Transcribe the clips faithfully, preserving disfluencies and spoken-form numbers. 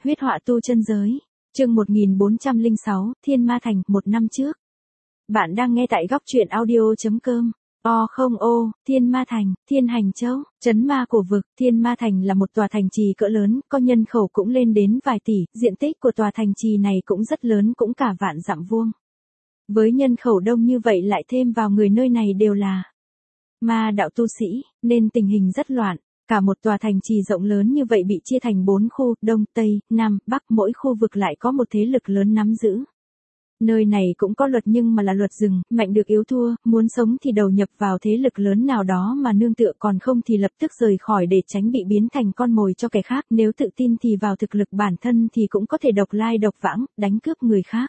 huyết họa tu chân giới. Chương một nghìn bốn trăm lẻ sáu, Thiên Ma Thành, một năm trước. Bạn đang nghe tại góc truyện audio chấm com. O không ô, Thiên Ma Thành, Thiên Hành Châu, trấn ma cổ vực. Thiên Ma Thành là một tòa thành trì cỡ lớn, có nhân khẩu cũng lên đến vài tỷ, diện tích của tòa thành trì này cũng rất lớn, cũng cả vạn dặm vuông. Với nhân khẩu đông như vậy lại thêm vào người nơi này đều là ma đạo tu sĩ, nên tình hình rất loạn. Cả một tòa thành trì rộng lớn như vậy bị chia thành bốn khu, Đông, Tây, Nam, Bắc, mỗi khu vực lại có một thế lực lớn nắm giữ. Nơi này cũng có luật nhưng mà là luật rừng, mạnh được yếu thua, muốn sống thì đầu nhập vào thế lực lớn nào đó mà nương tựa, còn không thì lập tức rời khỏi để tránh bị biến thành con mồi cho kẻ khác, nếu tự tin thì vào thực lực bản thân thì cũng có thể độc lai độc vãng, đánh cướp người khác.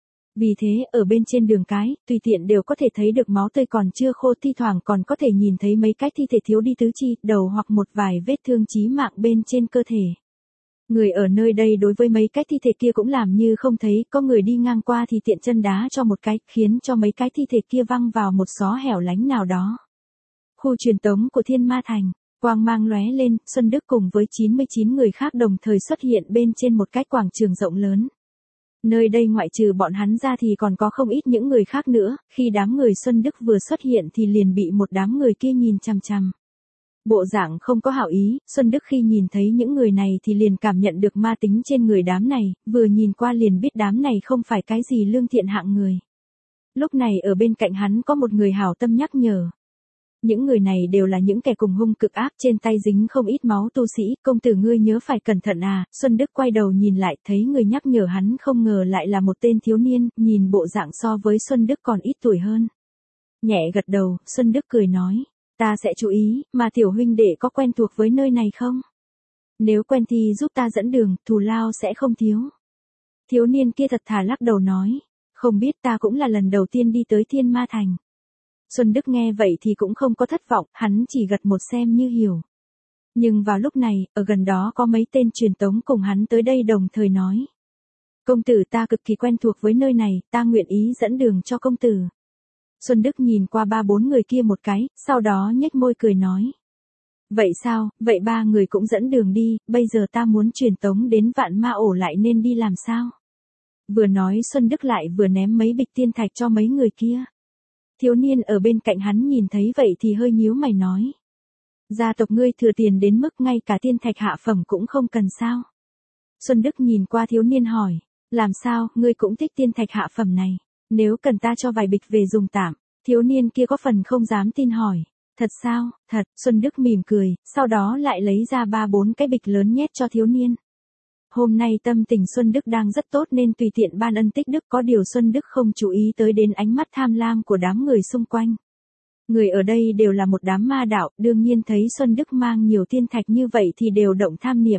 Vì thế, ở bên trên đường cái, tùy tiện đều có thể thấy được máu tươi còn chưa khô, thi thoảng còn có thể nhìn thấy mấy cái thi thể thiếu đi tứ chi, đầu hoặc một vài vết thương chí mạng bên trên cơ thể. Người ở nơi đây đối với mấy cái thi thể kia cũng làm như không thấy, có người đi ngang qua thì tiện chân đá cho một cái, khiến cho mấy cái thi thể kia văng vào một xó hẻo lánh nào đó. Khu truyền tống của Thiên Ma Thành, quang mang lóe lên, Xuân Đức cùng với chín mươi chín người khác đồng thời xuất hiện bên trên một cái quảng trường rộng lớn. Nơi đây ngoại trừ bọn hắn ra thì còn có không ít những người khác nữa, khi đám người Xuân Đức vừa xuất hiện thì liền bị một đám người kia nhìn chằm chằm. Bộ dạng không có hảo ý, Xuân Đức khi nhìn thấy những người này thì liền cảm nhận được ma tính trên người đám này, vừa nhìn qua liền biết đám này không phải cái gì lương thiện hạng người. Lúc này ở bên cạnh hắn có một người hảo tâm nhắc nhở. Những người này đều là những kẻ cùng hung cực ác, trên tay dính không ít máu tu sĩ, công tử ngươi nhớ phải cẩn thận à. Xuân Đức quay đầu nhìn lại, thấy người nhắc nhở hắn không ngờ lại là một tên thiếu niên, nhìn bộ dạng so với Xuân Đức còn ít tuổi hơn. Nhẹ gật đầu, Xuân Đức cười nói, ta sẽ chú ý, mà tiểu huynh đệ có quen thuộc với nơi này không? Nếu quen thì giúp ta dẫn đường, thù lao sẽ không thiếu. Thiếu niên kia thật thà lắc đầu nói, không biết, ta cũng là lần đầu tiên đi tới Thiên Ma Thành. Xuân Đức nghe vậy thì cũng không có thất vọng, hắn chỉ gật một xem như hiểu. Nhưng vào lúc này, ở gần đó có mấy tên truyền tống cùng hắn tới đây đồng thời nói. Công tử, ta cực kỳ quen thuộc với nơi này, ta nguyện ý dẫn đường cho công tử. Xuân Đức nhìn qua ba bốn người kia một cái, sau đó nhếch môi cười nói. Vậy sao, vậy ba người cũng dẫn đường đi, bây giờ ta muốn truyền tống đến Vạn Ma Ổ lại nên đi làm sao? Vừa nói Xuân Đức lại vừa ném mấy bịch tiên thạch cho mấy người kia. Thiếu niên ở bên cạnh hắn nhìn thấy vậy thì hơi nhíu mày nói. Gia tộc ngươi thừa tiền đến mức ngay cả tiên thạch hạ phẩm cũng không cần sao? Xuân Đức nhìn qua thiếu niên hỏi, làm sao, ngươi cũng thích tiên thạch hạ phẩm này, nếu cần ta cho vài bịch về dùng tạm. Thiếu niên kia có phần không dám tin hỏi, thật sao, thật. Xuân Đức mỉm cười, sau đó lại lấy ra ba bốn cái bịch lớn nhét cho thiếu niên. Hôm nay tâm tình Xuân Đức đang rất tốt nên tùy tiện ban ân tích đức, có điều Xuân Đức không chú ý tới đến ánh mắt tham lam của đám người xung quanh. Người ở đây đều là một đám ma đạo, đương nhiên thấy Xuân Đức mang nhiều tiên thạch như vậy thì đều động tham niệm.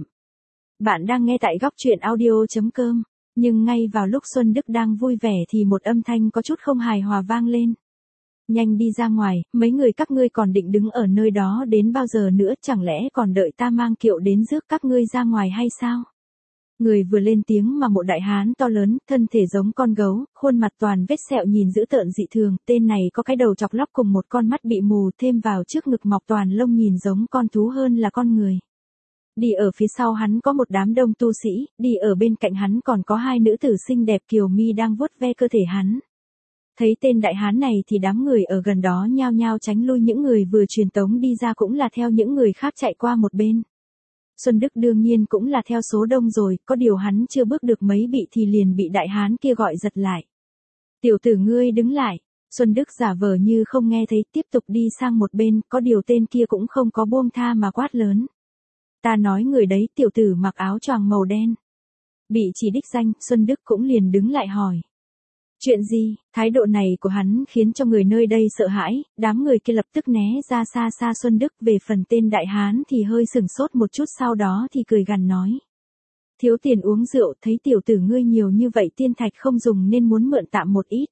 Bạn đang nghe tại góc truyện audio chấm com, nhưng ngay vào lúc Xuân Đức đang vui vẻ thì một âm thanh có chút không hài hòa vang lên. Nhanh đi ra ngoài, mấy người các ngươi còn định đứng ở nơi đó đến bao giờ nữa, chẳng lẽ còn đợi ta mang kiệu đến rước các ngươi ra ngoài hay sao? Người vừa lên tiếng mà một đại hán to lớn, thân thể giống con gấu, khuôn mặt toàn vết sẹo nhìn dữ tợn dị thường, tên này có cái đầu chọc lóc cùng một con mắt bị mù, thêm vào trước ngực mọc toàn lông nhìn giống con thú hơn là con người. Đi ở phía sau hắn có một đám đông tu sĩ, đi ở bên cạnh hắn còn có hai nữ tử xinh đẹp kiều mi đang vuốt ve cơ thể hắn. Thấy tên đại hán này thì đám người ở gần đó nhao nhao tránh lui, những người vừa truyền tống đi ra cũng là theo những người khác chạy qua một bên. Xuân Đức đương nhiên cũng là theo số đông rồi, có điều hắn chưa bước được mấy bị thì liền bị đại hán kia gọi giật lại. Tiểu tử ngươi đứng lại. Xuân Đức giả vờ như không nghe thấy, tiếp tục đi sang một bên, có điều tên kia cũng không có buông tha mà quát lớn. Ta nói người đấy, tiểu tử mặc áo choàng màu đen. Bị chỉ đích danh, Xuân Đức cũng liền đứng lại hỏi. Chuyện gì? Thái độ này của hắn khiến cho người nơi đây sợ hãi, đám người kia lập tức né ra xa xa Xuân Đức. Về phần tên đại hán thì hơi sừng sốt một chút, sau đó thì cười gằn nói. Thiếu tiền uống rượu, thấy tiểu tử ngươi nhiều như vậy tiên thạch không dùng nên muốn mượn tạm một ít.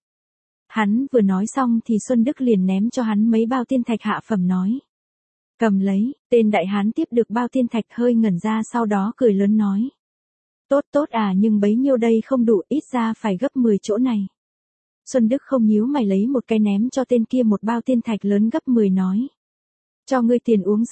Hắn vừa nói xong thì Xuân Đức liền ném cho hắn mấy bao tiên thạch hạ phẩm nói. Cầm lấy. Tên đại hán tiếp được bao tiên thạch hơi ngẩn ra, sau đó cười lớn nói. Tốt tốt à, nhưng bấy nhiêu đây không đủ, ít ra phải gấp mười chỗ này. Xuân Đức không nhíu mày lấy một cái ném cho tên kia một bao tiên thạch lớn gấp mười nói. Cho ngươi tiền uống rượu.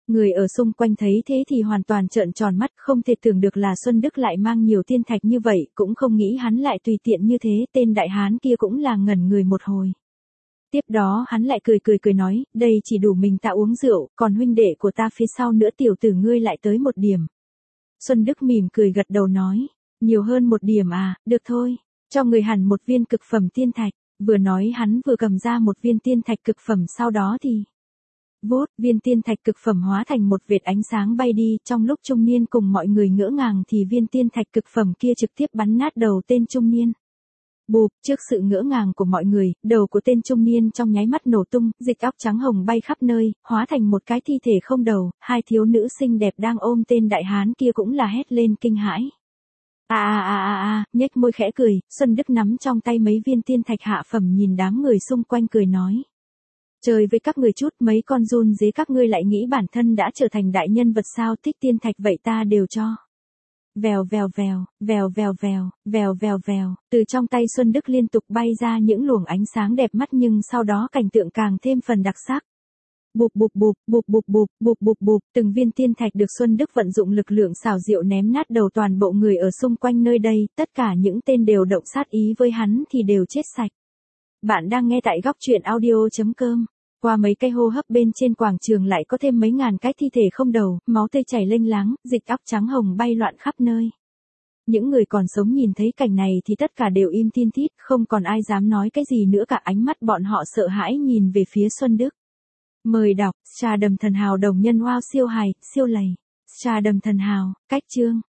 Người ở xung quanh thấy thế thì hoàn toàn trợn tròn mắt, không thể tưởng được là Xuân Đức lại mang nhiều tiên thạch như vậy, cũng không nghĩ hắn lại tùy tiện như thế, tên đại hán kia cũng là ngẩn người một hồi. Tiếp đó hắn lại cười cười cười nói, đây chỉ đủ mình ta uống rượu, còn huynh đệ của ta phía sau nữa tiểu tử ngươi lại tới một điểm. Xuân Đức mỉm cười gật đầu nói, nhiều hơn một điểm à, được thôi, cho người hẳn một viên cực phẩm tiên thạch, vừa nói hắn vừa cầm ra một viên tiên thạch cực phẩm sau đó thì... Vốt, viên tiên thạch cực phẩm hóa thành một vệt ánh sáng bay đi, trong lúc trung niên cùng mọi người ngỡ ngàng thì viên tiên thạch cực phẩm kia trực tiếp bắn nát đầu tên trung niên. Bụp, trước sự ngỡ ngàng của mọi người, đầu của tên trung niên trong nháy mắt nổ tung, dịch óc trắng hồng bay khắp nơi, hóa thành một cái thi thể không đầu, hai thiếu nữ xinh đẹp đang ôm tên đại hán kia cũng là hét lên kinh hãi. À à à à à, nhếch môi khẽ cười, Xuân Đức nắm trong tay mấy viên tiên thạch hạ phẩm nhìn đám người xung quanh cười nói. Chơi với các người chút, mấy con run dế các ngươi lại nghĩ bản thân đã trở thành đại nhân vật sao, thích tiên thạch vậy ta đều cho. Vèo vèo vèo, vèo vèo vèo, vèo vèo vèo, từ trong tay Xuân Đức liên tục bay ra những luồng ánh sáng đẹp mắt nhưng sau đó cảnh tượng càng thêm phần đặc sắc. Bụp bụp bụp, bụp bụp bụp, bụp bụp bụp, từng viên tiên thạch được Xuân Đức vận dụng lực lượng xảo diệu ném nát đầu toàn bộ người ở xung quanh nơi đây, tất cả những tên đều động sát ý với hắn thì đều chết sạch. Bạn đang nghe tại góc truyện audio chấm com. Qua mấy cây hô hấp bên trên quảng trường lại có thêm mấy ngàn cái thi thể không đầu, máu tươi chảy lênh láng, dịch óc trắng hồng bay loạn khắp nơi. Những người còn sống nhìn thấy cảnh này thì tất cả đều im tin thít, không còn ai dám nói cái gì nữa cả, ánh mắt bọn họ sợ hãi nhìn về phía Xuân Đức. Mời đọc, Trà Đầm Thần Hào đồng nhân wow siêu hài, siêu lầy. Trà Đầm Thần Hào, cách chương.